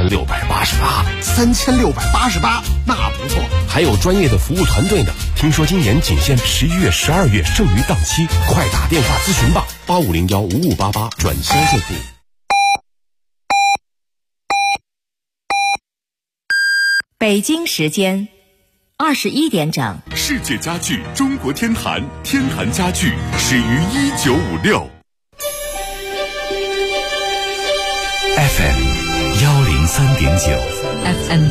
3688，那不错。 还有专业的服务团队呢。听说今年仅限11月、12月剩余档期，快打电话咨询吧，85015588转销售部。 北京时间21点整。 世界家具中国天坛，天坛家具始于1956。 FM 103.9 FM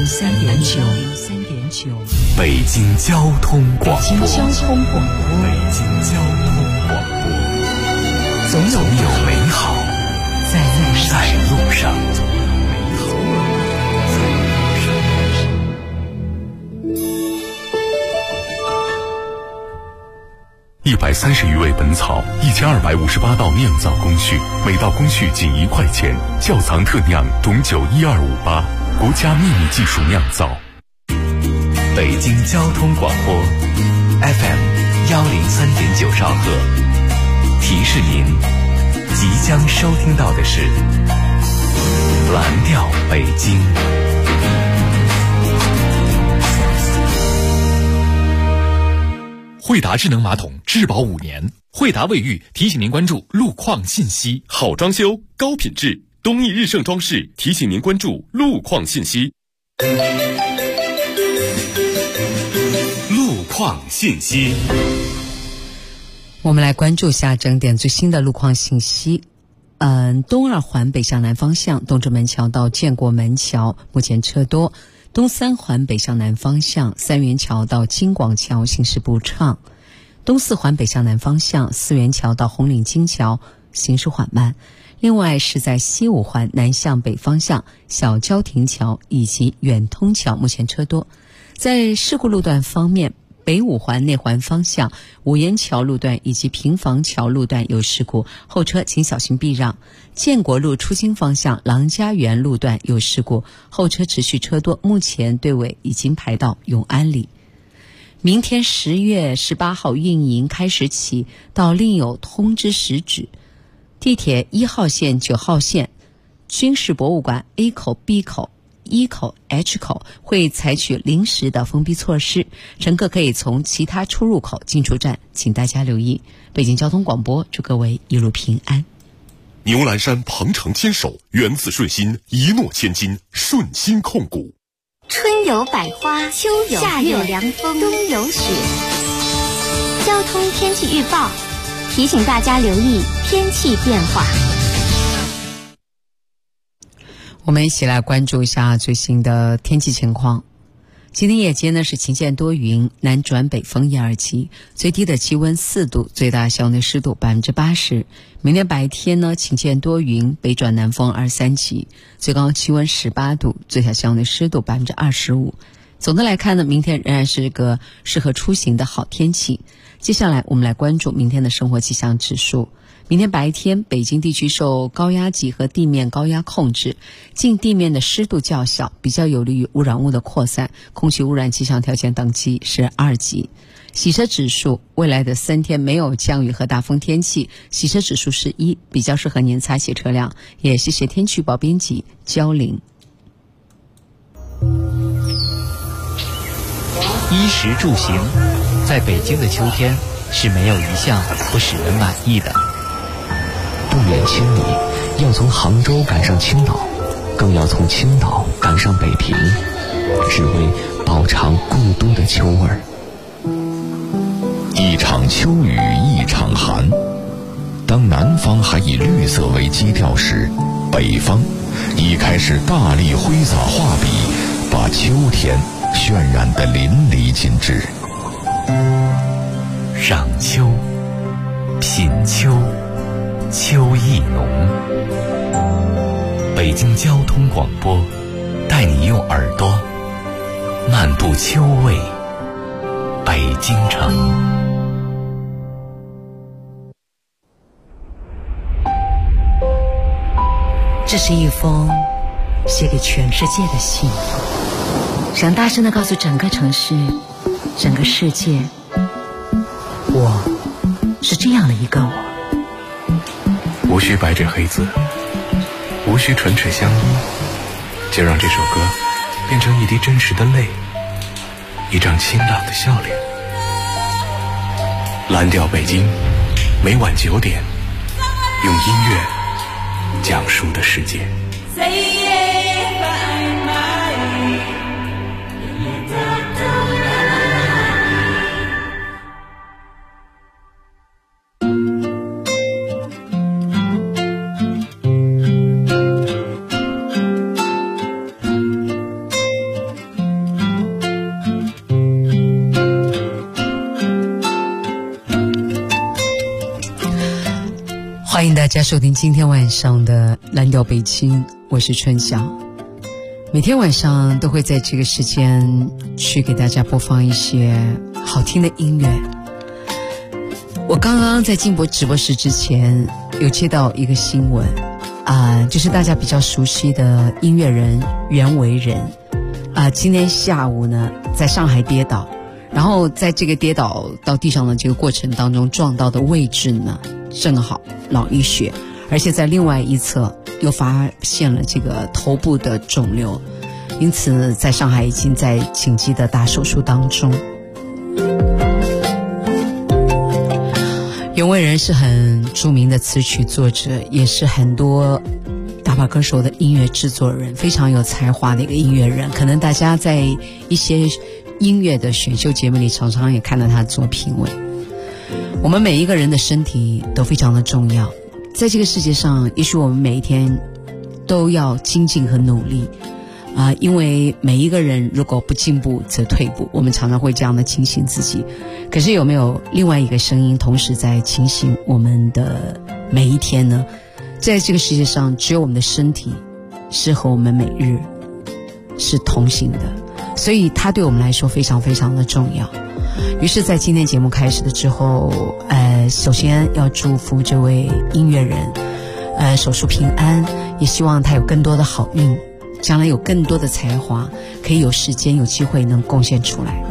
103.9， 北京交通广播。 北京交通广播，总有美好在路上。 130余味本草，1258道酿造工序，每道工序仅1块钱。窖藏特酿董酒12588，国家秘密技术酿造。 北京交通广播 FM 103.9兆赫，提示您即将收听到的是蓝调北京。 惠达智能马桶质保5年，惠达卫浴提醒您关注路况信息。 好装修，高品质，东益日盛装饰提醒您关注路况信息。路况信息， 我们来关注一下整点最新的路况信息。东2环北向南方向，东直门桥到建国门桥目前车多。东3环北向南方向，三元桥到京广桥行驶不畅。东4环北向南方向，四元桥到红岭金桥行驶缓慢。另外是在西5环南向北方向，小交亭桥以及远通桥目前车多。在事故路段方面，北5环内环方向五沿桥路段以及平房桥路段有事故，后车请小心避让。建国路出京方向郎家园路段有事故，后车持续车多，目前队尾已经排到永安里。明天10月18号运营开始起，到另有通知时止。地铁1号线、9号线、军事博物馆 A 口、B 口、E 口、H 口会采取临时的封闭措施，乘客可以从其他出入口进出站，请大家留意。北京交通广播祝各位一路平安。 牛栏山鹏程牵手，缘字顺心，一诺千金，顺心控股。 春有百花，秋有夏有凉风，冬有雪。交通天气预报提醒大家留意天气变化。 我们一起来关注一下最新的天气情况。今天夜间呢是晴间多云，南转北风1、2级，最低的气温4度，最大校内湿度80%。明天白天呢晴间多云，北转南风2、3级，最高气温18度，最小校内湿度25%。总的来看呢，明天仍然是个适合出行的好天气。接下来我们来关注明天的生活气象指数。明天白天，北京地区受高压脊和地面高压控制，近地面的湿度较小，比较有利于污染物的扩散，空气污染气象条件等级是2级。洗车指数，未来的3天没有降雨和大风天气，洗车指数是1，比较适合您擦洗车辆。也谢谢天气预报编辑焦玲。 衣食住行，在北京的秋天是没有一项不使人满意的。 不远千里，要从杭州赶上青岛，更要从青岛赶上北平，只为饱尝故都的秋味儿。 一场秋雨一场寒，当南方还以绿色为基调时，北方已开始大力挥洒画笔，把秋天渲染得淋漓尽致。 赏秋，品秋，秋意浓。北京交通广播带你用耳朵漫步秋味北京城。 这是一封写给全世界的信，想大声地告诉整个城市，整个世界，我是这样的一个我。 无需白纸黑字，无需唇齿相依， 就让这首歌变成一滴真实的泪，一张清朗的笑脸。蓝调北京，每晚9点，用音乐讲述的世界。 欢迎大家收听今天晚上的蓝调北京，我是春晓。每天晚上都会在这个时间去给大家播放一些好听的音乐。我刚刚在进直播室之前有接到一个新闻就是大家比较熟悉的音乐人袁惟仁今天下午呢在上海跌倒，然后在这个跌倒到地上的这个过程当中撞到的位置呢正好脑溢血，而且在另外一侧又发现了这个头部的肿瘤，因此在上海已经在紧急的大手术当中。袁惟仁是很著名的词曲作者，也是很多大把歌手的音乐制作人，非常有才华的一个音乐人。可能大家在一些音乐的选秀节目里常常也看到他做评委。我们每一个人的身体都非常的重要，在这个世界上也许我们每一天都要精进和努力因为每一个人如果不进步则退步，我们常常会这样的警醒自己。可是有没有另外一个声音同时在警醒我们的每一天呢？在这个世界上只有我们的身体是和我们每日是同行的，所以它对我们来说非常非常的重要。于是在今天节目开始的之后首先要祝福这位音乐人手术平安，也希望他有更多的好运，将来有更多的才华，可以有时间有机会能贡献出来。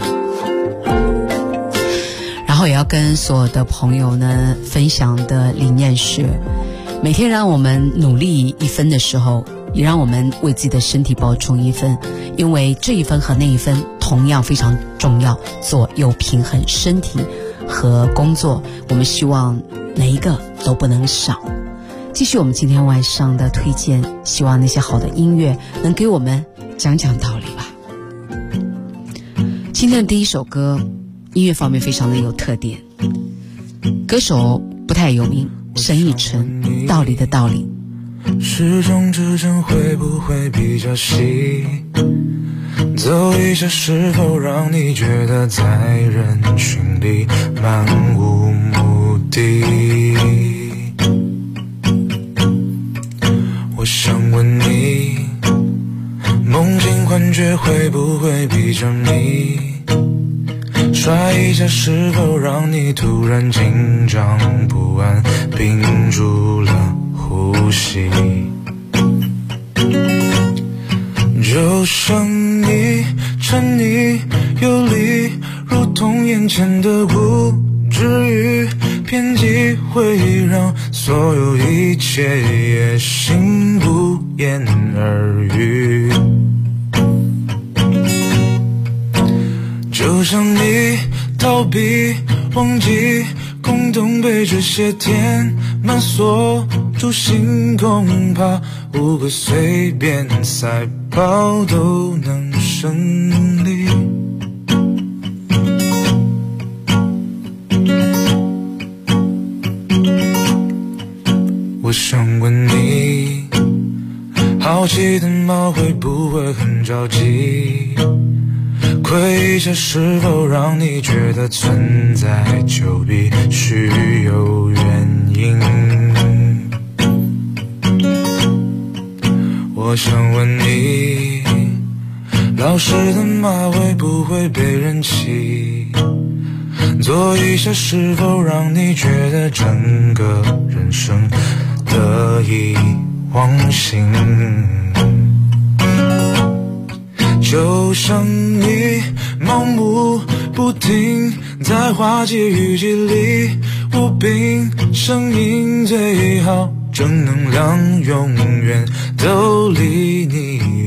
然后也要跟所有的朋友呢分享的理念是，每天让我们努力1分的时候，也让我们为自己的身体保重1分，因为这1分和那1分同样非常重要，左右平衡身体和工作，我们希望哪一个都不能少。继续我们今天晚上的推荐，希望那些好的音乐能给我们讲讲道理吧。今天的第一首歌音乐方面非常的有特点，歌手不太有名，沈以诚，道理的道理。 时钟指针会不会比较细，走一下是否让你觉得在人群里漫无目的。我想问你，梦境幻觉会不会比较密，摔一下是否让你突然紧张不安，屏住了呼吸。就剩你沉溺游离，如同眼前的无知与偏激，会让所有一切也行不言而喻。就像你逃避忘记，空洞被这些填满锁住心，恐怕5个随便赛跑都能胜利。我想问你，好奇的猫会不会很着急，窥一下是否让你觉得存在就必须有原因。我想问你，老实的马会不会被人骑，做一下是否让你觉得整个人生得意忘形。就像你盲目不停在滑稽语气里无病呻吟，最好正能量永远都离你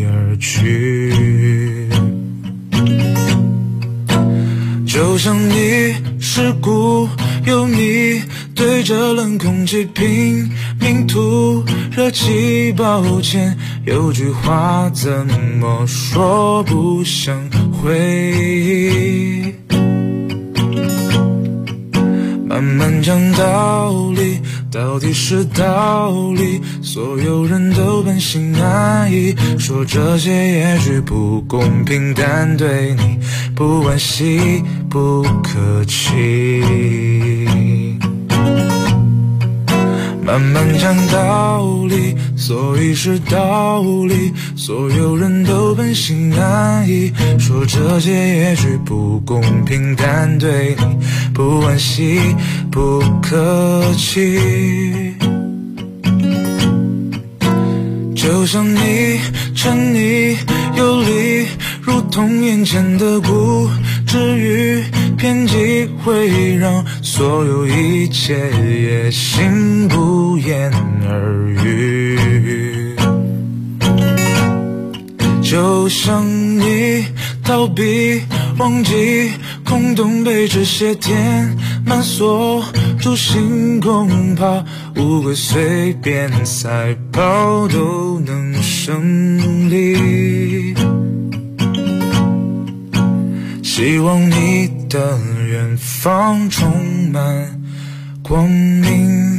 像你是孤有你，对着冷空气拼命吐热气，抱歉，有句话怎么说不想回忆。慢慢讲道理，到底是道理，所有人都本性难移，说这些也许不公平，但对你不惋惜不客气。慢慢讲道理，所以是道理，所有人都本性难移，说这些也许不公平，但对你不惋惜不客气。就像你沉溺游离，如同眼前的固执与偏激，会让所有一切也心不言而喻。就像你逃避忘记，空洞被这些填满锁住心，恐怕乌龟随便赛跑都能胜利。希望你的远方充满光明。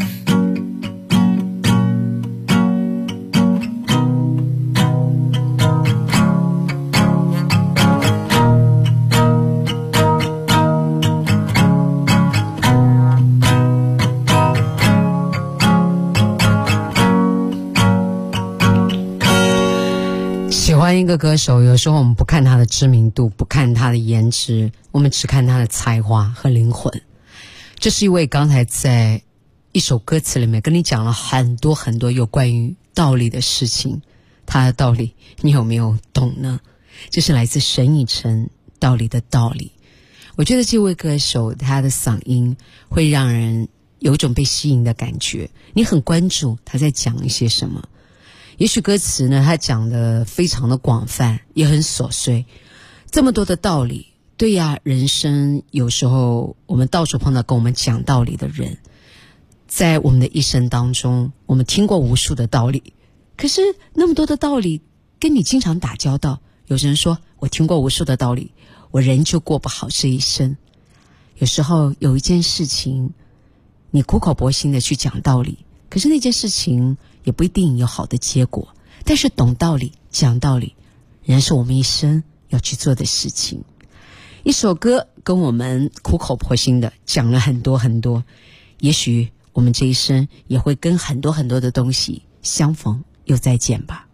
喜欢一个歌手，有时候我们不看他的知名度，不看他的颜值，我们只看他的才华和灵魂。这是一位刚才在一首歌词里面跟你讲了很多很多有关于道理的事情，他的道理你有没有懂呢？这是来自沈以诚，道理的道理。我觉得这位歌手他的嗓音会让人有一种被吸引的感觉，你很关注他在讲一些什么。也许歌词呢，他讲的非常的广泛，也很琐碎，这么多的道理。对呀，人生有时候我们到处碰到跟我们讲道理的人，在我们的一生当中，我们听过无数的道理，可是那么多的道理跟你经常打交道。有人说我听过无数的道理，我仍旧过不好这一生。有时候有一件事情你苦口婆心的去讲道理，可是那件事情也不一定有好的结果，但是懂道理讲道理仍然是我们一生要去做的事情。一首歌跟我们苦口婆心的讲了很多很多，也许我们这一生也会跟很多很多的东西相逢又再见吧。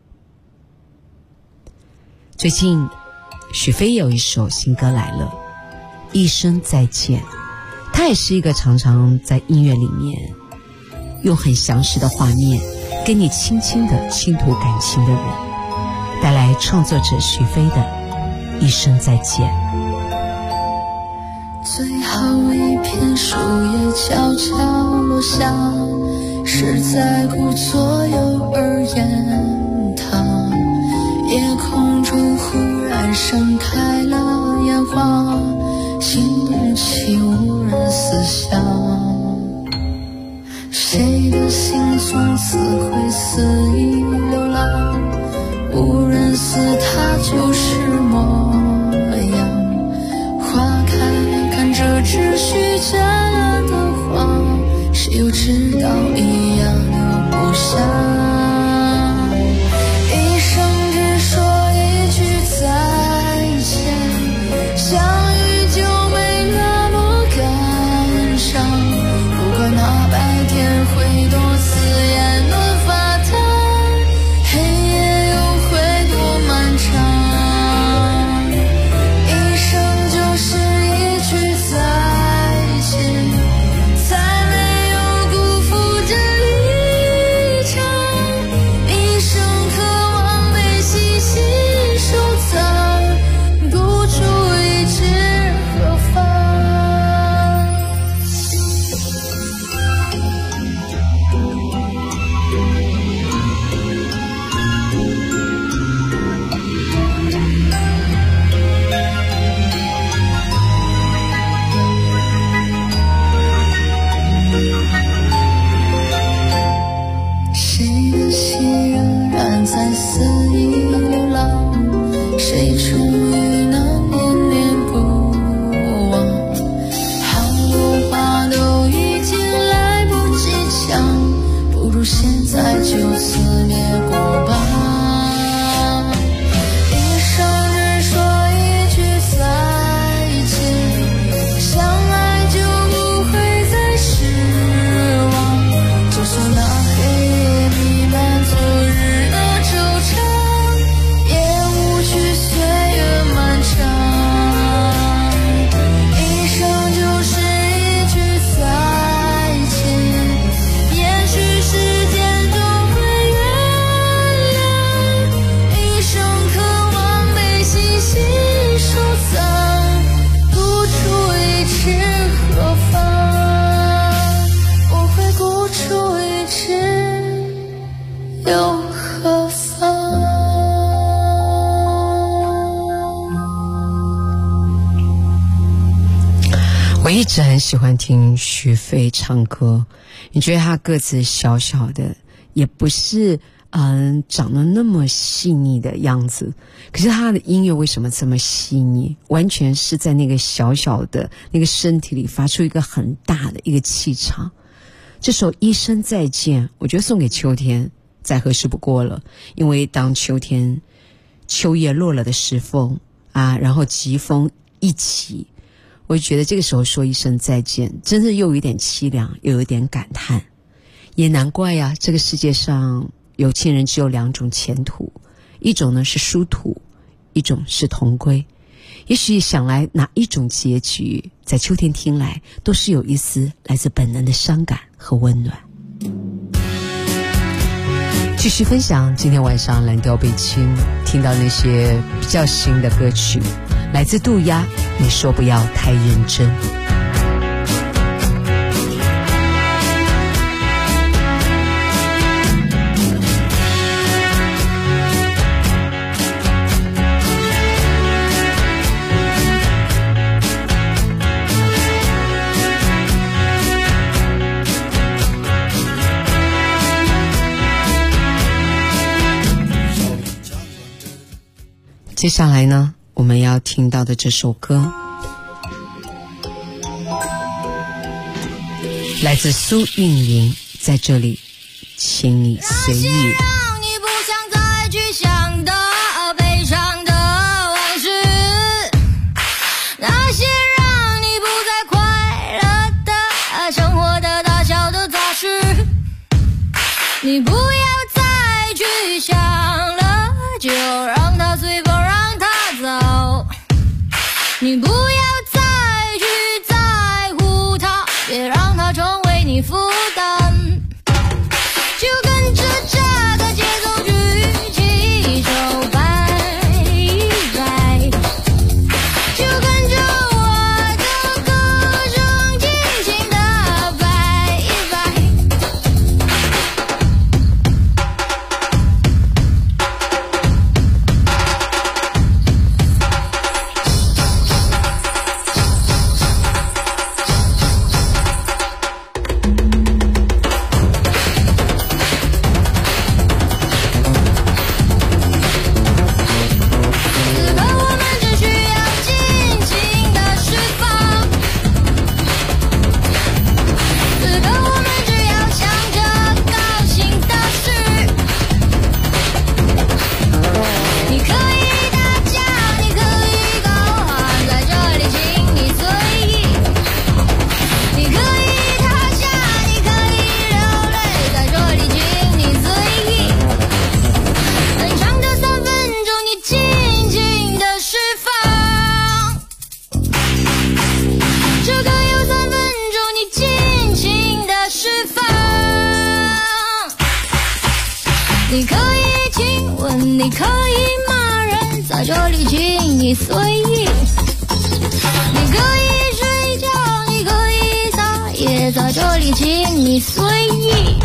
最近许飞有一首新歌来了，一生再见。他也是一个常常在音乐里面用很详实的画面跟你轻轻的倾吐感情的人，带来创作者许飞的一生再见。 最后一片树叶悄悄落下，是在顾左右而言他。夜空中忽然盛开了烟花，心动起无人思乡。谁的心从此会肆意流浪，无人似他就是模样。花开看着只虚假的花，谁又知道一样留不下。一生只说一句再见，相遇就没那么感伤。不管那白天会多刺眼多发烫，黑夜又会多漫长。一生就是一句再见，才没有辜负这一场。 谁终于能念念不忘？好多话都已经来不及讲，不如现在就撕裂过吧。一生只说一句再见，相爱就不会再失望。就算那黑夜弥漫昨日的惆怅，也无惧岁月漫长。一生就是一句再见，也许时间都会原谅。一生渴望被细细收藏，孤注一掷何妨？我会孤注一掷又何妨？ 我一直很喜欢听许飞唱歌，你觉得他个子小小的，也不是长得那么细腻的样子，可是他的音乐为什么这么细腻？完全是在那个小小的那个身体里发出一个很大的一个气场。这首《一生再见》，我觉得送给秋天再合适不过了，因为当秋天秋叶落了的时分啊，然后疾风一起，我就觉得这个时候说一声再见，真的又有一点凄凉，又有一点感叹。也难怪呀，这个世界上有情人只有两种前途，一种呢是殊途，一种是同归。也许想来哪一种结局，在秋天听来都是有一丝来自本能的伤感和温暖。继续分享今天晚上蓝调北京听到那些比较新的歌曲，来自杜鸦，你说不要太认真。接下来呢，我们要听到的这首歌来自苏运莹，在这里请你随意。 让你不想再去想的悲伤的往事，那些让你不再快乐的生活的大小的杂事，你不要再去想了，就让它随风让它走。你不要再去在乎它，别让它成为你负担，就跟着这个节奏举起手摆一摆，就跟着我的歌声尽情地摆一摆。你可以亲吻，你可以骂人，在这里请你随意。你可以睡觉，你可以撒野，在这里请你随意。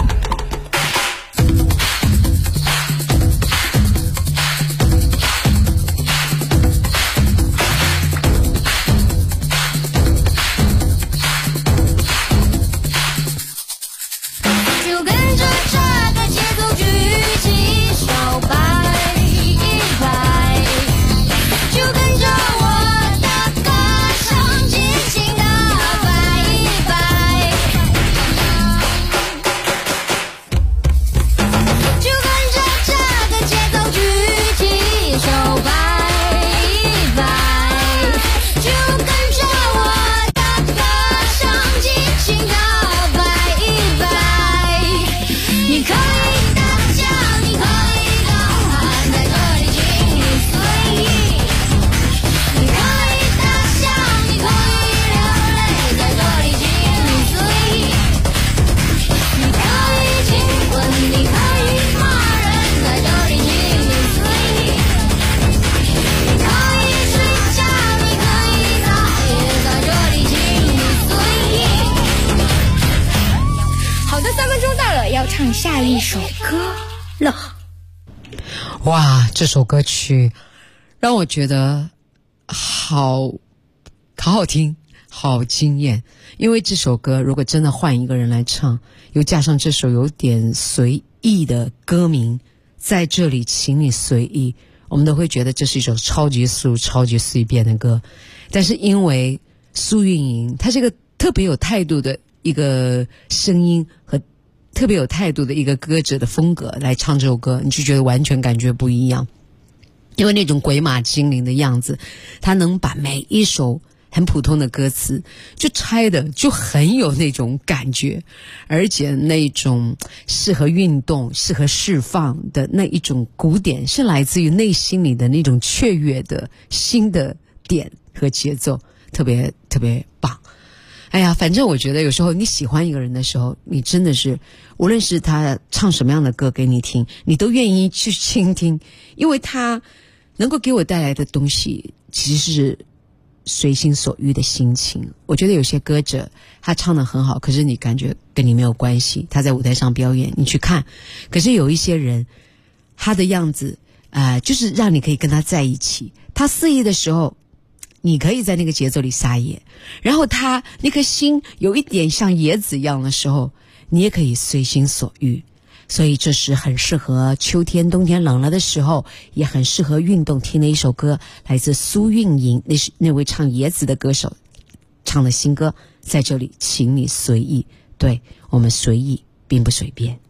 下一首歌了。 哇，这首歌曲让我觉得好听，好惊艳。因为这首歌如果真的换一个人来唱，又加上这首有点随意的歌名，在这里请你随意，我们都会觉得这是一首超级速超级随便的歌。但是因为苏运莹她是一个特别有态度的一个声音和特别有态度的一个歌者的风格来唱这首歌，你就觉得完全感觉不一样。因为那种鬼马精灵的样子，他能把每一首很普通的歌词就拆的就很有那种感觉，而且那种适合运动适合释放的那一种鼓点是来自于内心里的那种雀跃的新的点和节奏，特别特别棒。哎呀，反正我觉得有时候你喜欢一个人的时候，你真的是无论是他唱什么样的歌给你听，你都愿意去倾听，因为他能够给我带来的东西其实是随心所欲的心情。我觉得有些歌者他唱得很好，可是你感觉跟你没有关系，他在舞台上表演你去看，可是有一些人他的样子就是让你可以跟他在一起，他肆意的时候你可以在那个节奏里撒野，然后他那颗心有一点像椰子一样的时候，你也可以随心所欲。所以这是很适合秋天冬天冷了的时候，也很适合运动听的一首歌，来自苏运莹那位唱椰子的歌手唱的新歌，在这里请你随意。对，我们随意并不随便。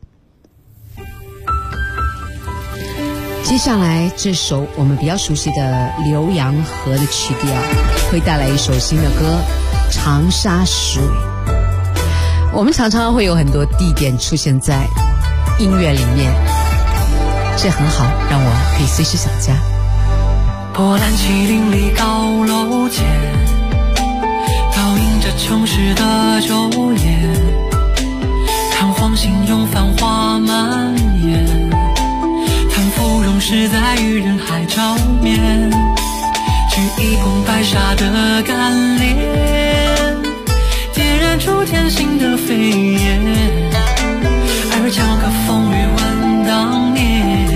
接下来这首我们比较熟悉的浏阳河的曲调，会带来一首新的歌《长沙水》。我们常常会有很多地点出现在音乐里面，这很好，让我可以随时想家。 波澜起林立高楼间，倒映着城市的昼夜，看黄信用繁华蔓延，叹芙蓉实在与人海照面，举一捧白沙的干莲，点燃出天心的飞燕，而交个风雨问当年，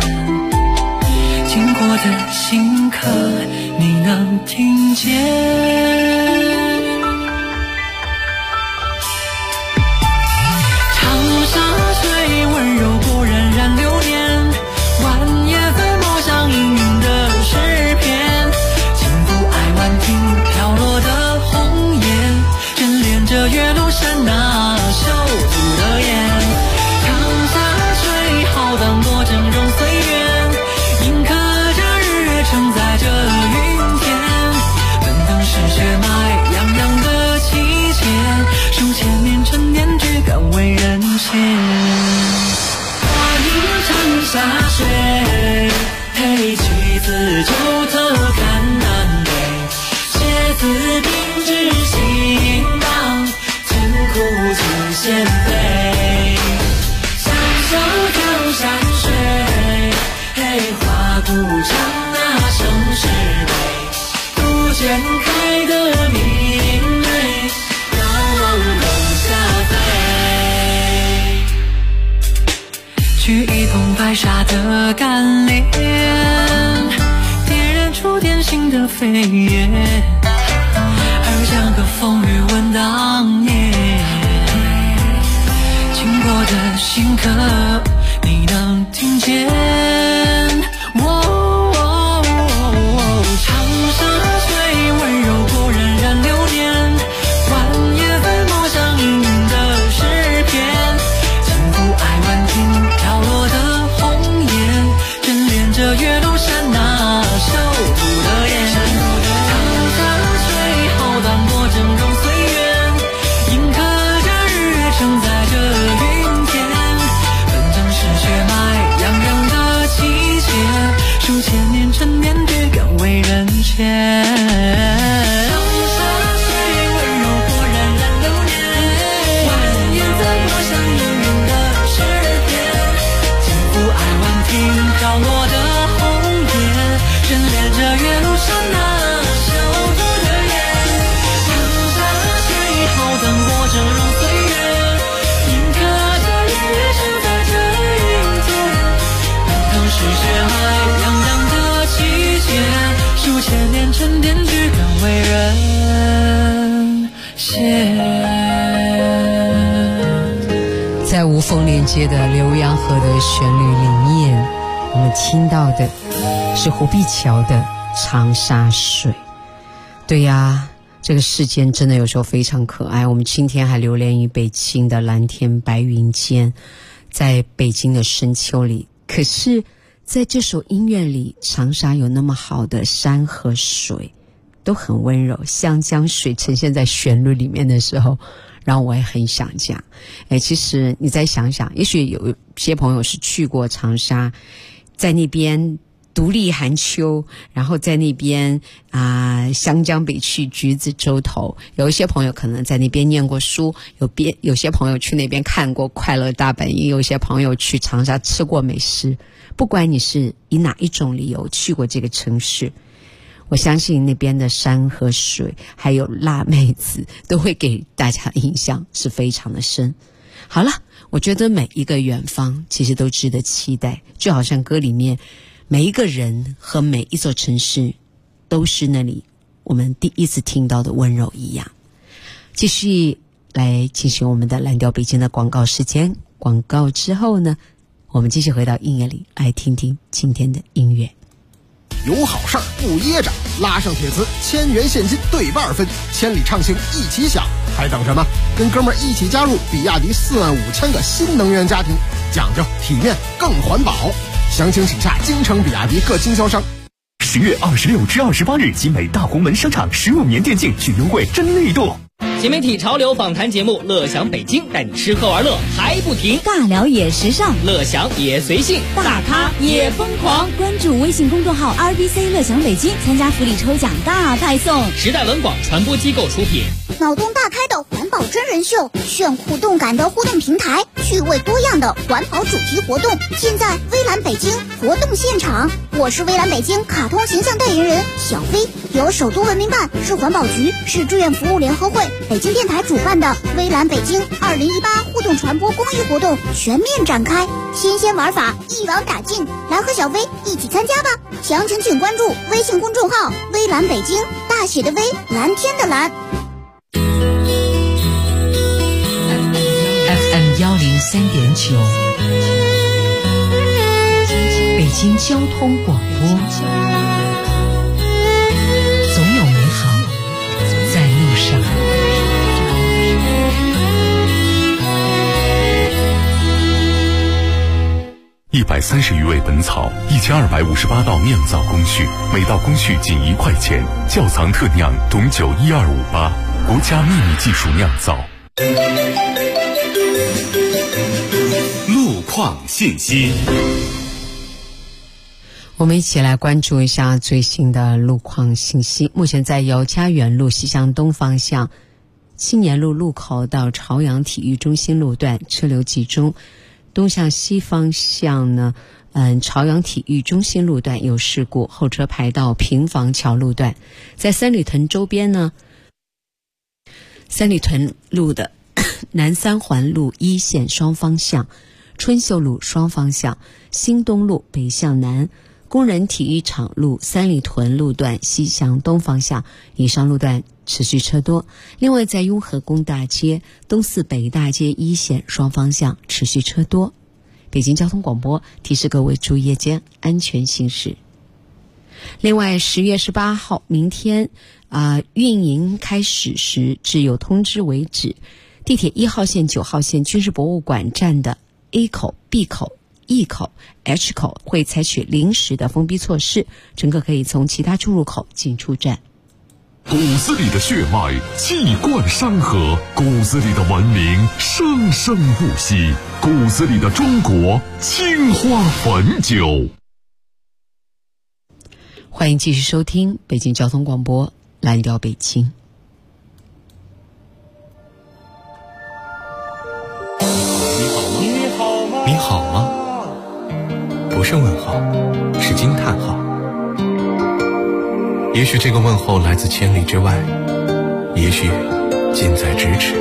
经过的新客你能听见。长沙水温柔过冉冉流年，万叶粉墨像氤氲的诗篇，轻抚爱婉听飘落的红颜，眷恋着岳麓山那秀足的颜。浩荡过峥嵘岁月，印刻着日月承载着云天，奔腾是血脉洋洋的气节，数千年陈年只敢为人先。欢迎长沙水，嘿曲子就头看南北，写字秉直行当，尽苦尽献飞，享受江山水，嘿花鼓唱那盛世美，杜鹃开的明媚，遥望东下飞，取一捧白沙的干莲，点燃出天心的飞燕，而将个风雨问当年，经过的新客你能听见。长沙水温柔过冉冉流年，万叶粉墨像氤氲的诗篇，轻抚爱婉听飘落的红颜，眷恋着岳麓山那秀足的颜。长沙水浩荡过峥嵘岁月，印刻着日月承载着云天，奔腾是血脉洋洋的气节，数千年陈年只敢为人先。长沙水温柔过冉冉流年，万叶粉墨像氤氲的诗篇，轻抚爱婉听飘落的红颜，眷恋着岳麓山那秀足的颜。长沙水浩荡过峥嵘岁月，印刻着日月承载着沉淀，只敢为人先。 在无缝连接的浏阳河的旋律里面，我们听到的是湖碧桥的长沙水。对呀，这个世间真的有时候非常可爱。我们今天还流连于北京的蓝天白云间，在北京的深秋里，可是在这首音乐里，长沙有那么好的山和水，都很温柔。湘江水呈现在旋律里面的时候，让我也很想讲。其实你再想想，也许有些朋友是去过长沙，在那边独立寒秋，然后在那边湘江北去橘子洲头，有一些朋友可能在那边念过书，有些朋友去那边看过快乐大本营，有些朋友去长沙吃过美食。不管你是以哪一种理由去过这个城市，我相信那边的山和水还有辣妹子都会给大家印象是非常的深。好了，我觉得每一个远方其实都值得期待，就好像歌里面每一个人和每一座城市都是那里我们第一次听到的温柔一样。继续来进行我们的蓝调北京的广告时间，广告之后呢，我们继续回到音乐里来听听今天的音乐。 有好事儿不掖着，拉上铁磁，1000元现金对半分，千里畅行一起享，还等什么？跟哥们儿一起加入比亚迪45000个新能源家庭，讲究体面更环保。详情请下京城比亚迪各经销商。 10月26至28日，集美大红门商场15年电竞巨优惠真力度。 新媒体潮流访谈节目《乐享北京》，带你吃喝玩乐还不停， 尬聊也时尚， 乐享也随性， 大咖也疯狂。关注微信公众号 RBC 乐享北京，参加福利抽奖大派送。 时代文广传播机构出品。 脑洞大开的环保真人秀，炫酷动感的互动平台，趣味多样的环保主题活动，尽在微蓝北京活动现场。我是微蓝北京卡通形象代言人小飞，由首都文明办、市环保局、市志愿服务联合会、北京电台主办的微蓝北京2018互动传播公益活动全面展开，新鲜玩法一网打尽，来和小飞一起参加吧！详情请关注微信公众号微蓝北京，大写的微，蓝天的蓝。 FM 103.9，北京交通广播，总有美好在路上。 130余味本草，1258道酿造工序，每道工序仅1块钱。窖藏特酿董酒12588，国家秘密技术酿造。 路况信息， 我们一起来关注一下最新的路况信息。目前在姚家园路西向东方向青年路路口到朝阳体育中心路段车流集中，东向西方向呢，朝阳体育中心路段有事故，后车排到平房桥路段。在三里屯周边呢，三里屯路的南三环路一线双方向，春秀路双方向，新东路北向南，工人体育场路三里屯路段西向东方向，以上路段持续车多。另外在雍和宫大街、东四北大街一线双方向持续车多。北京交通广播提示各位注意夜间安全行驶。另外10月18号明天运营开始时至有通知为止，地铁1号线、9号线军事博物馆站的 A 口、B 口、E 口、H 口会采取临时的封闭措施，乘客可以从其他出入口进出站。 骨子里的血脉气贯山河，骨子里的文明生生不息，骨子里的中国青花汾酒。 欢迎继续收听北京交通广播蓝调北京。 你好吗？不是问号，是惊叹号。也许这个问候来自千里之外，也许近在咫尺。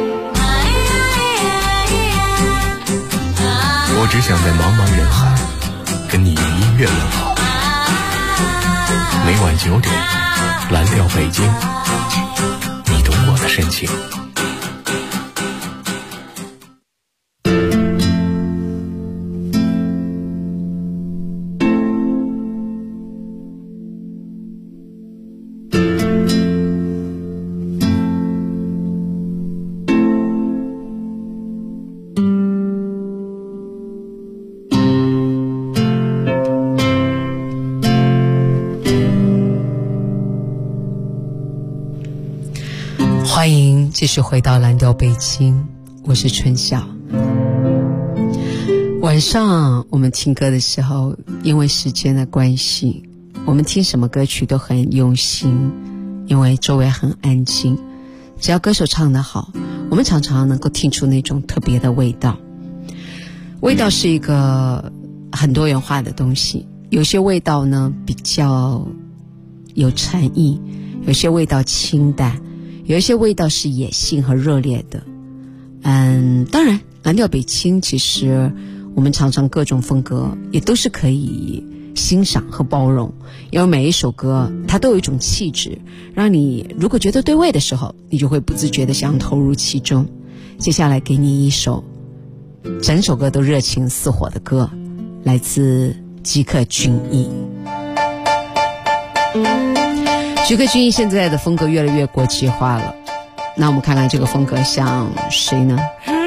我只想在茫茫人海跟你用音乐问好，没有晚9点，蓝调北京，你懂我的深情。 欢迎继续回到蓝调北京，我是春晓。晚上我们听歌的时候，因为时间的关系，我们听什么歌曲都很用心，因为周围很安静。只要歌手唱得好，我们常常能够听出那种特别的味道。味道是一个很多元化的东西，有些味道呢比较有禅意，有些味道清淡，有一些味道是野性和热烈的。当然蓝调北京其实我们常常各种风格也都是可以欣赏和包容，因为每一首歌它都有一种气质，让你如果觉得对味的时候，你就会不自觉地想投入其中。接下来给你一首整首歌都热情似火的歌，来自吉克隽逸。吉克隽逸现在的风格越来越国际化了，那我们看看这个风格像谁呢？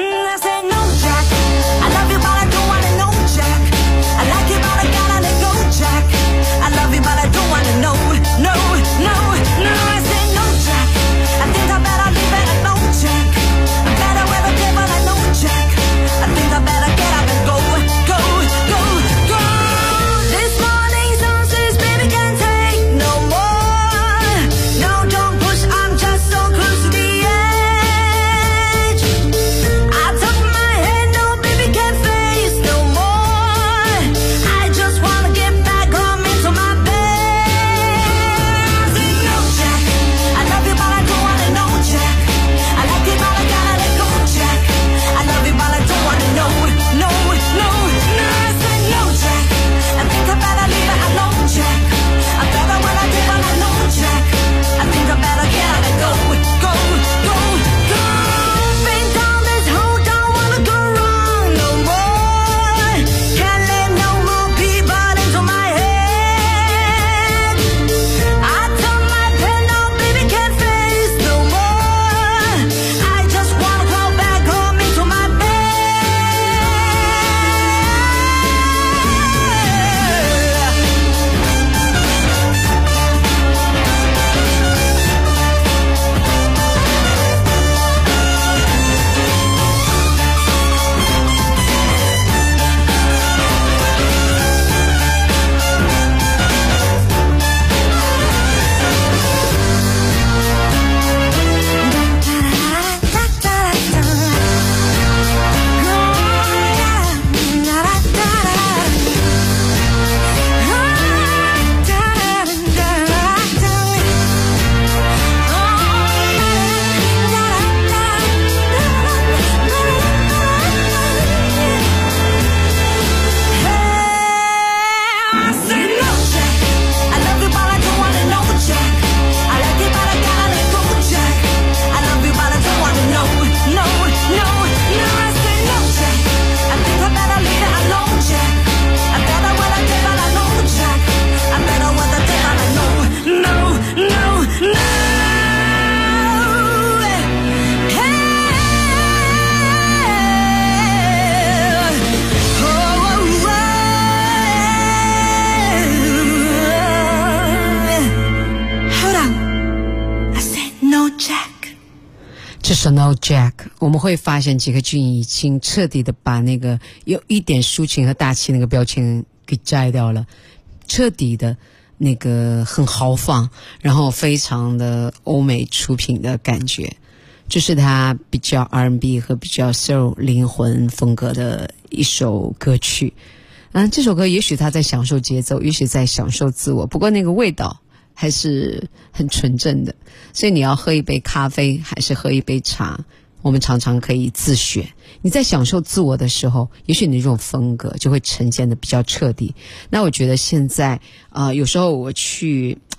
这首 No Jack 我们会发现吉克隽逸已经彻底的把那个有一点抒情和大气那个标签给摘掉了，彻底的那个很豪放，然后非常的欧美出品的感觉，就是他比较 R&B 和比较 soul 灵魂风格的一首歌曲。这首歌也许他在享受节奏，也许在享受自我，不过那个味道还是很纯正的。所以你要喝一杯咖啡还是喝一杯茶，我们常常可以自选。你在享受自我的时候，也许你这种风格就会呈现的比较彻底。那我觉得现在有时候我去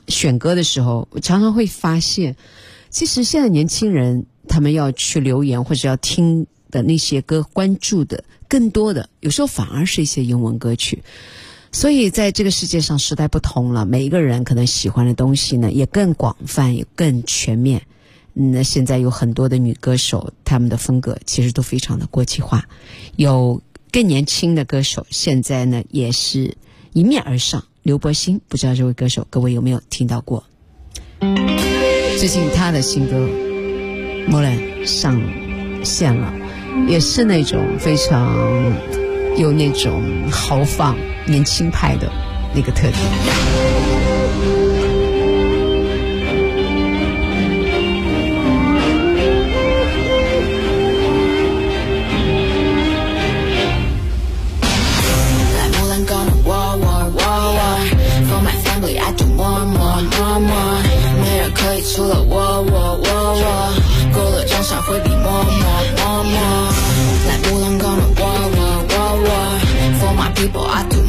选歌的时候，我常常会发现，其实现在年轻人他们要去留言或者要听的那些歌，关注的更多的有时候反而是一些英文歌曲。所以在这个世界上时代不同了，每一个人可能喜欢的东西呢也更广泛也更全面。那现在有很多的女歌手，她们的风格其实都非常的国际化，有更年轻的歌手现在呢也是迎面而上。刘柏辛，不知道这位歌手各位有没有听到过？最近他的新歌《Mulan》上线了，也是那种非常有那种豪放年轻派的那个特点。 可以除了我，勾勒张上回避默默。来木兰 gonna war for my people I do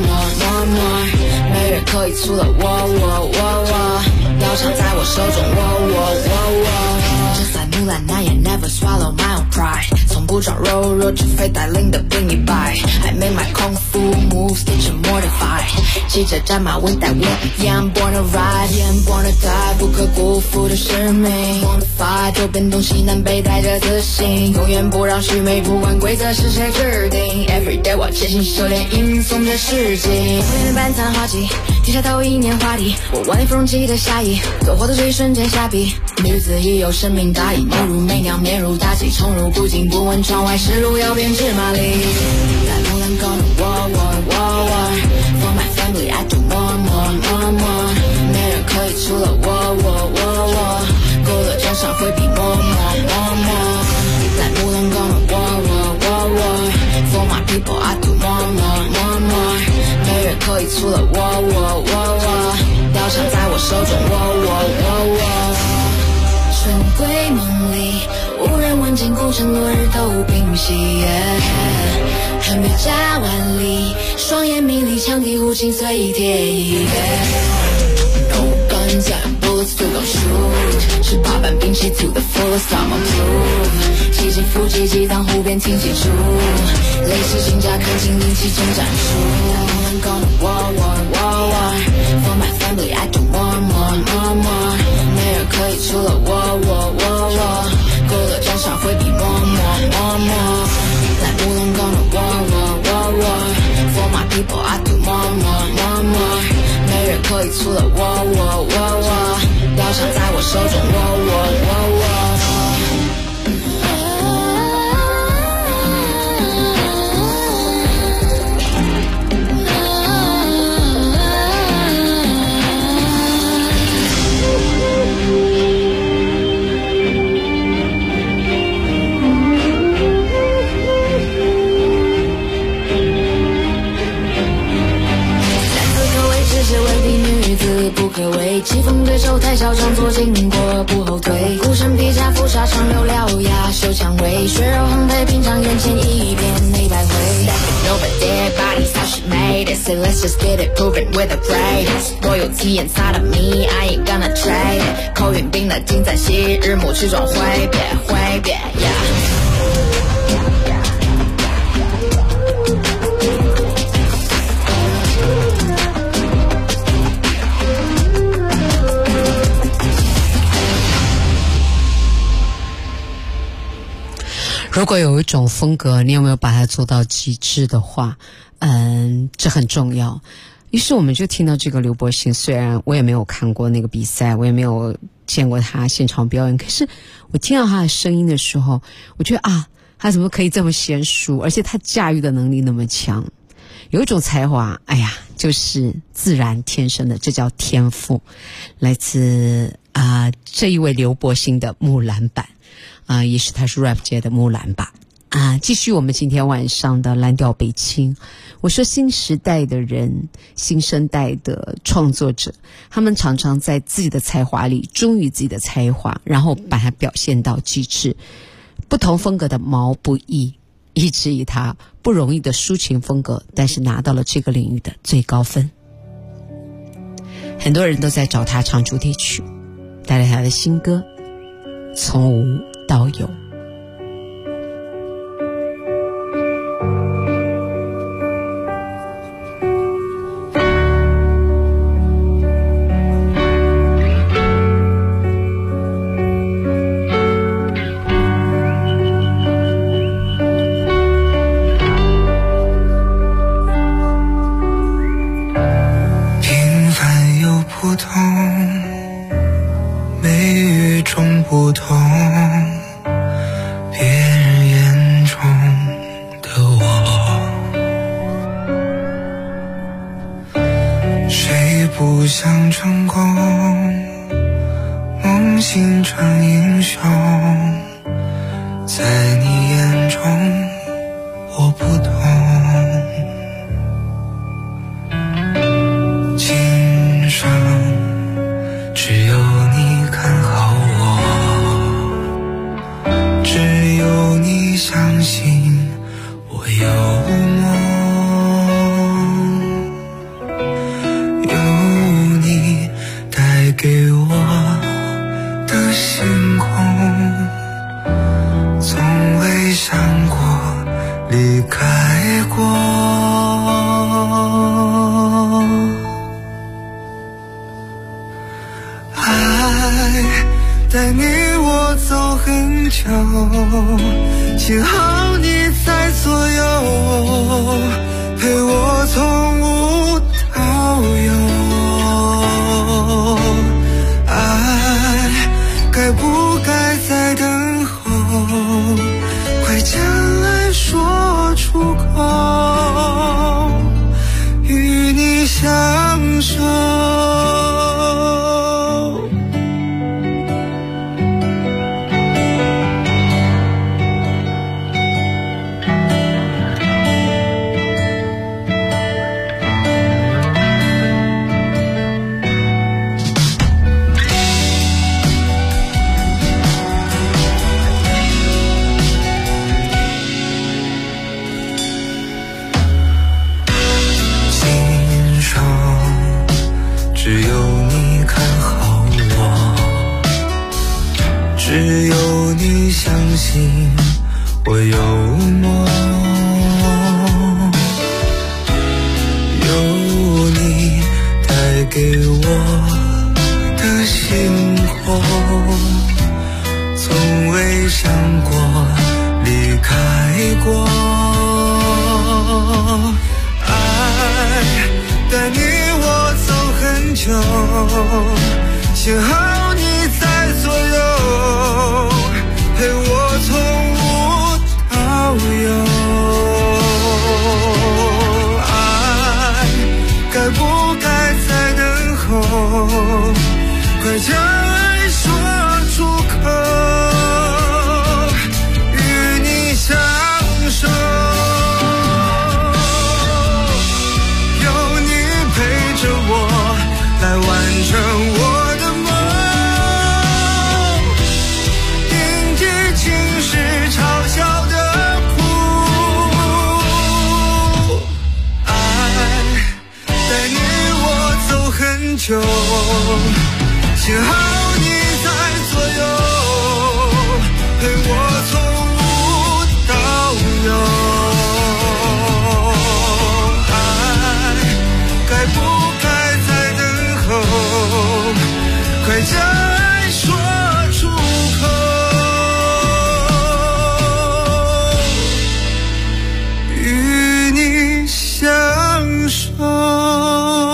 more。没人可以除了我，刀枪在我手中Just like Mulan I ain't never swallow my own pride， 从不装弱，除非带领的兵一败。I made my kung fu moves get you mortified， 骑着战马稳带我 Yeah I'm born to ride Yeah I'm born to die， 不可辜负的使命 Born to fight， 周边东西南北带着自信，永远不让虚伪，不管规则是谁制定。Everyday 我潜心修炼，吟诵着诗经。我连半残花季，天下都一年华丽，我万里芙蓉记的下意，走火的这一瞬间下笔。女子已有生命大义，牛如媚娘，面如妲己，宠辱不惊，不问窗外事路，要编织马力。来木兰 gonna war for my family I do more。没人可以除了我，勾勒张上回避默默。来木兰 gonna war for my people I do more。没人可以除了我，刀枪在我手中春归梦里，无人问津，孤城落日都平息。横越家万里，双眼迷离，羌笛胡琴随铁衣。No guns and bullets still gon' shoot， 18般兵器 to the fullest I'm a proof， 七进伏击激荡湖边听起出，泪湿金甲看清灵气征战术。I'm gonna war for my family I do more。没人可以除了我，勾勒张上回避默默。来木兰 gonna war for my people I do more。没人可以除了我，刀枪在我手中不可为，棋逢对手太嚣张，左经过不后退。孤身披甲负沙场，留獠牙秀蔷薇，血肉横推，品尝眼前一遍内百回。Over dead bodies how she made it, say let's just get it proven with a braid. Loyalty inside of me, I ain't gonna trade it. 口云冰的金在昔日暮去装挥别 yeah。 如果有一种风格，你有没有把它做到极致的话，这很重要。于是我们就听到这个刘柏辛，虽然我也没有看过那个比赛，我也没有见过他现场表演，可是我听到他的声音的时候，我觉得他怎么可以这么娴熟，而且他驾驭的能力那么强，有一种才华，就是自然天生的，这叫天赋。来自这一位刘柏辛的木兰版。也许他是 rap 界的木兰吧。继续我们今天晚上的蓝调北京。我说新时代的人，新生代的创作者，他们常常在自己的才华里忠于自己的才华，然后把它表现到极致。不同风格的毛不易，一直以他不容易的抒情风格，但是拿到了这个领域的最高分。 很多人都在找他唱主题曲，带来他的新歌《从无到有》。 带你我走很久，幸好你在左右，陪我从无到有。爱该不该再等候，快将爱说出口，与你相守。只有你相信我有梦，有你带给我的星空，从未想过离开过。爱带你我走很久，幸好你在左右，陪我从无到有。爱该不该再等候，快将爱说出口，与你相守。有你陪着我来完成我久，幸好你在左右，陪我从无到有。爱该不该再等候，快将爱说出口，与你相守。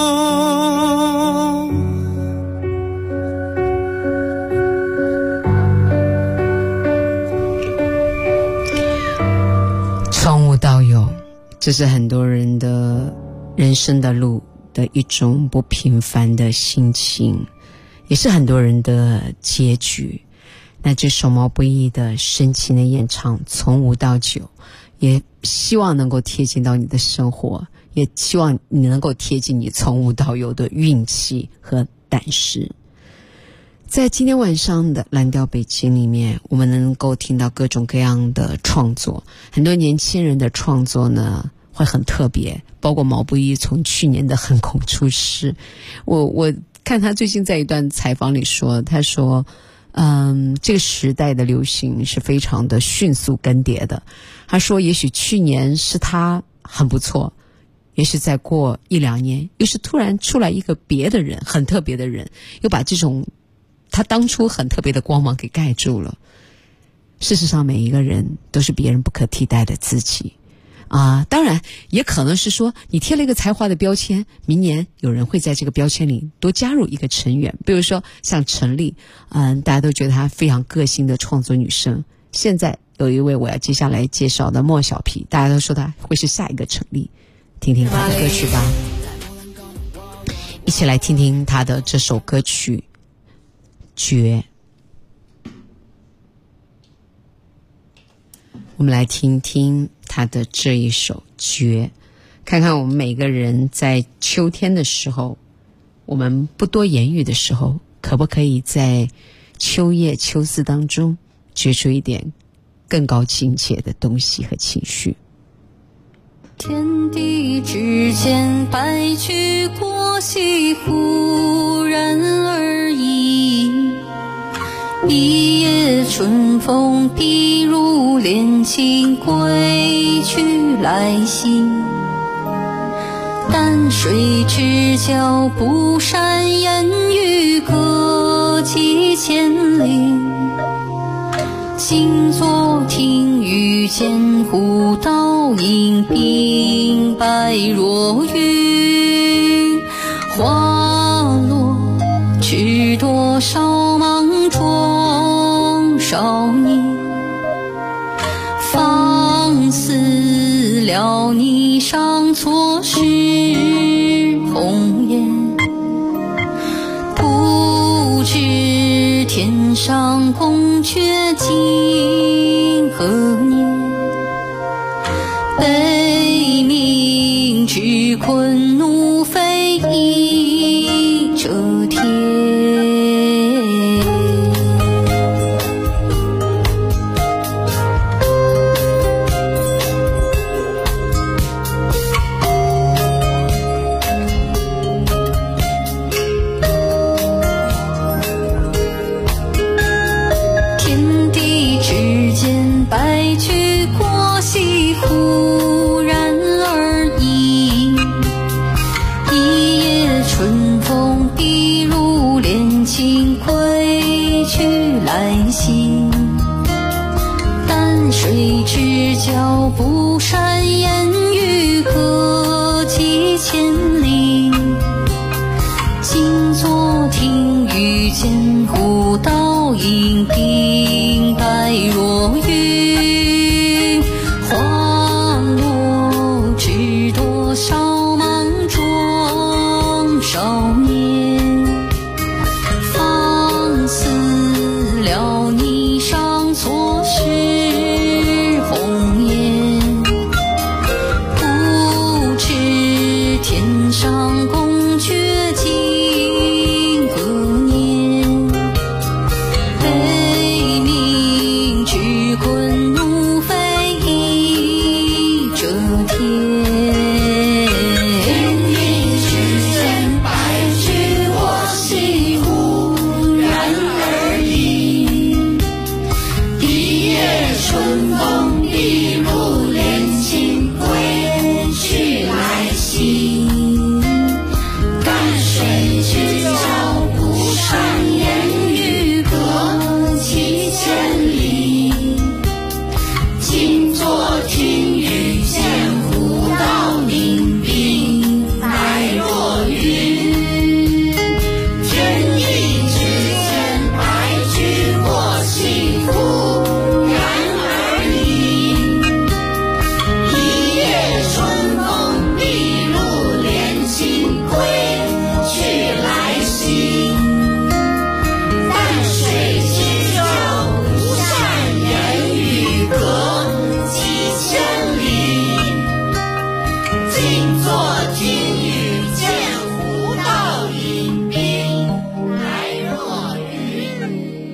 这是很多人的人生的路的一种不平凡的心情，也是很多人的结局。那这手毛不易的深情的演唱，从无到九，也希望能够贴近到你的生活，也希望你能够贴近你从无到有的运气和胆识。在今天晚上的蓝调北京里面，我们能够听到各种各样的创作，很多年轻人的创作呢会很特别，包括毛不易从去年的横空出世，我看他最近在一段采访里说，他说这个时代的流行是非常的迅速更迭的。他说也许去年是他很不错，也许再过1-2年又是突然出来一个别的人，很特别的人，又把这种他当初很特别的光芒给盖住了。事实上每一个人都是别人不可替代的自己啊，当然也可能是说你贴了一个才华的标签，明年有人会在这个标签里多加入一个成员，比如说像陈粒，大家都觉得她非常个性的创作女生，现在有一位我要接下来介绍的莫小皮，大家都说她会是下一个陈粒，听听她的歌曲吧，一起来听听她的这首歌曲《绝》。我们来听听他的这一首《绝》，看看我们每个人在秋天的时候，我们不多言语的时候，可不可以在秋叶秋思当中觉出一点更高境界的东西和情绪。 天地之间，白驹过隙，忽然而已。一夜春风，碧如帘青，归去来兮。淡水之交，不善言语，各寄千里。静坐听雨，见湖倒影，鬓白若玉。花落知多少莽撞少年，放肆了霓裳错失红颜。不知天上宫阙今何年，悲鸣之困怒非一遮天。淡水之交，不善言语，各寄千里。静坐听雨，见湖倒影，鬓白若玉。花落知多少莽撞少年，放肆了霓裳错失红颜。不知天上宫阙今何年，悲鸣之困怒非一遮天。天地之间，白驹过隙，忽然而已。一夜春风，碧如帘青，归去来兮。淡水之交，不善言语，各寄千里。静坐听雨，见湖倒影，鬓白若玉。天地之间，白驹过隙，忽然而已。一夜春风，碧如帘青，归去来兮。淡水之交，不善言语，各寄千里。静坐听雨，见湖倒影，鬓白若玉。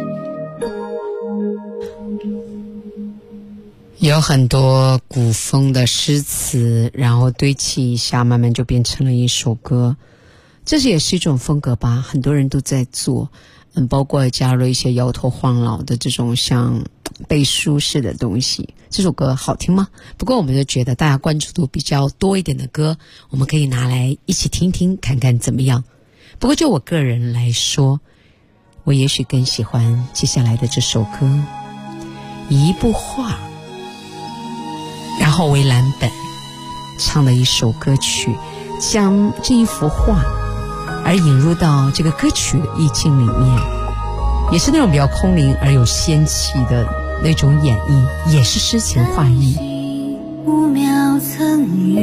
有很多古风的诗词，然后堆砌一下，慢慢就变成了一首歌。 这也是一种风格吧，很多人都在做，包括加入一些摇头晃脑的这种像背书式的东西。这首歌好听吗？不过我们就觉得大家关注度比较多一点的歌，我们可以拿来一起听听看看怎么样。不过就我个人来说，我也许更喜欢接下来的这首歌，一部画，然后为蓝本唱的一首歌曲，将这一幅画而引入到这个歌曲的意境里面，也是那种比较空灵而有仙气的那种演绎，也是诗情画意。 5秒层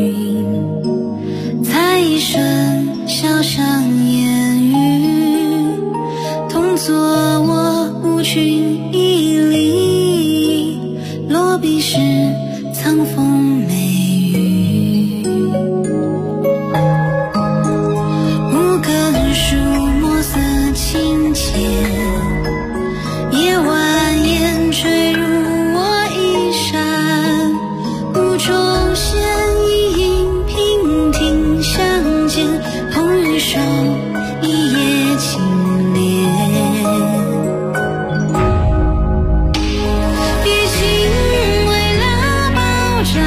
云，才一瞬笑上烟雨，同作我无群一里，落笔时苍风美雨，无根树墨色清浅，夜晚烟坠入我衣衫，雾中现一影平庭相见，同玉手一夜清莲，雨情为了爆炸，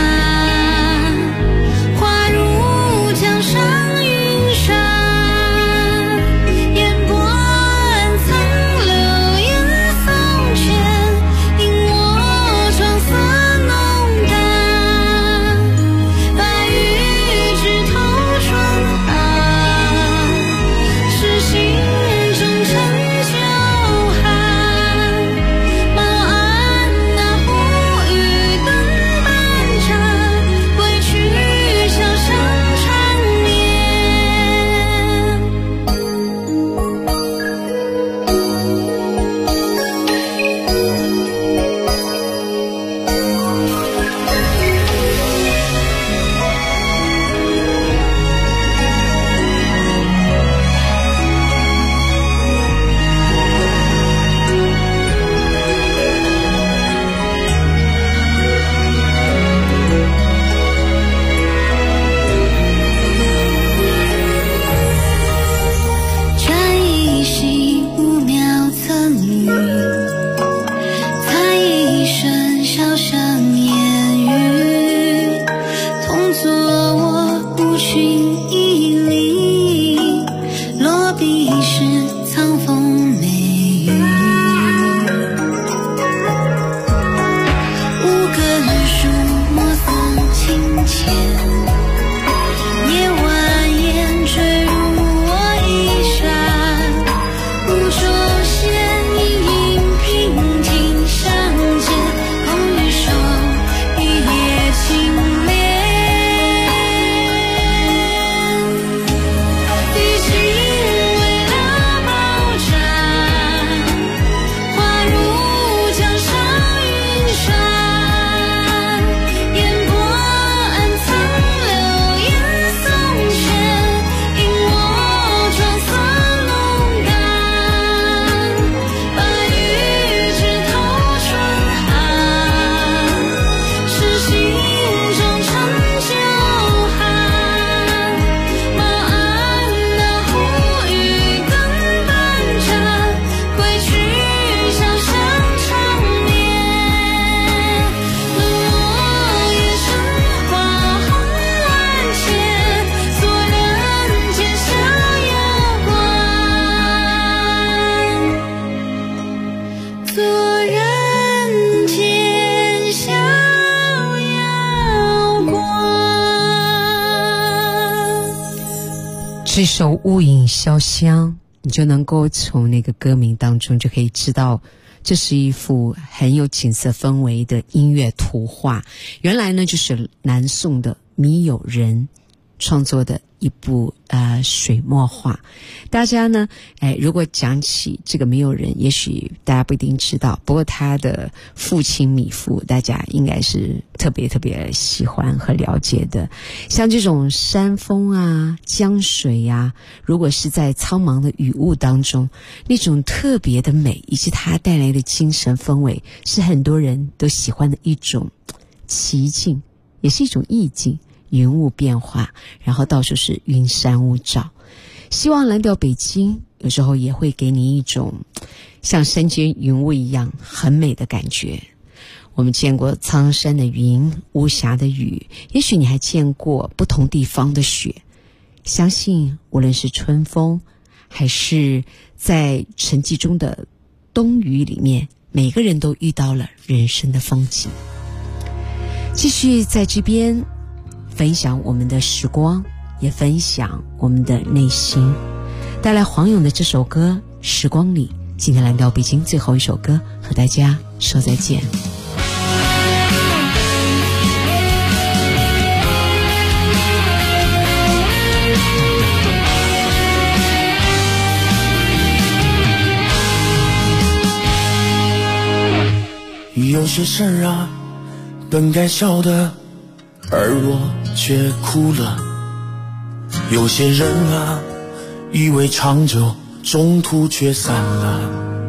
花如江上云山，烟波暗藏流言送劝，因我妆色浓淡，白玉枝头春寒，是心中成酒寒，茅岸那忽雨灯半盏，归去小巷缠绵。转一夕5秒层云，才一瞬笑上烟雨，同作我无群一里，落笔时苍风美雨，无根树墨色清浅，夜晚烟坠入我衣衫，雾中现一影平庭相见，同玉手一夜清莲，雨情为了爆炸，花如江上云山，烟波暗藏流言送劝，因我妆色浓淡，白玉枝头春寒，是心中成酒寒，茅岸那忽雨灯半盏，归去小巷缠绵，落叶成花红万千，做人间逍遥观，做人间逍遥观。 这首《雾影潇湘》，你就能够从那个歌名当中就可以知道，这是一幅很有景色氛围的音乐图画。原来呢，就是南宋的米友仁创作的一部水墨画。大家呢，如果讲起这个米友仁，也许大家不一定知道，不过他的父亲米芾，大家应该是特别特别喜欢和了解的。像这种山峰啊、江水啊，如果是在苍茫的雨雾当中，那种特别的美，以及它带来的精神氛围，是很多人都喜欢的一种奇境，也是一种意境。云雾变化，然后到处是云山雾罩。 希望蓝调北京有时候也会给你一种像山间云雾一样很美的感觉。我们见过苍山的云，巫峡的雨，也许你还见过不同地方的雪。相信无论是春风还是在沉寂中的冬雨里面，每个人都遇到了人生的风景。继续在这边分享我们的时光，也分享我们的内心，带来黄勇的这首歌《时光里》。今天蓝调北京最后一首歌，和大家说再见。 有些事儿啊，本该笑的，而我却哭了；有些人啊，以为长久，中途却散了。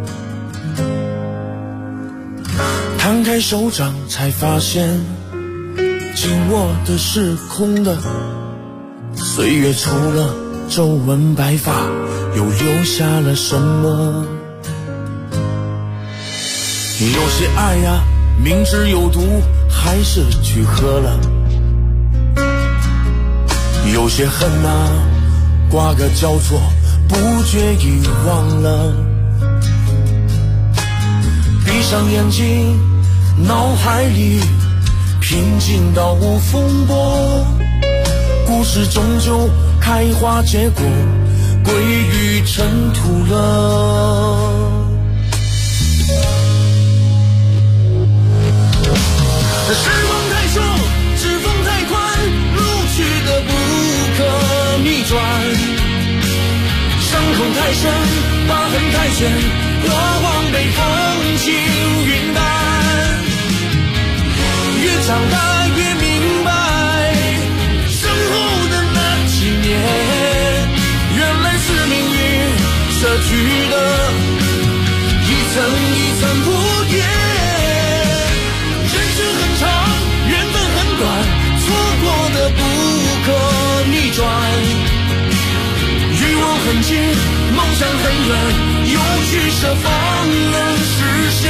摊开手掌，才发现紧握的是空的。岁月除了皱纹白发，又留下了什么？有些爱啊，明知有毒，还是去喝了；有些恨啊，挂个交错，不觉遗忘了。闭上眼睛，脑海里平静到无风波，故事终究开花结果，归于尘土了。时光太瘦，指缝太宽，路去的不可逆转。伤口太深，疤痕太浅，过往被风轻云淡。越长大越明白，身后的那几年，原来是命运舍去的一层一层铺垫。不可逆转，欲望很近，梦想很远，有取舍方能实现。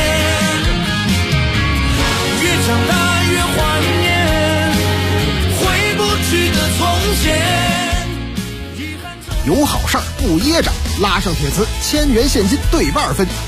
越长大越怀念回不去的从前。 有好事儿不噎着，拉上铁磁，1000元现金对半分。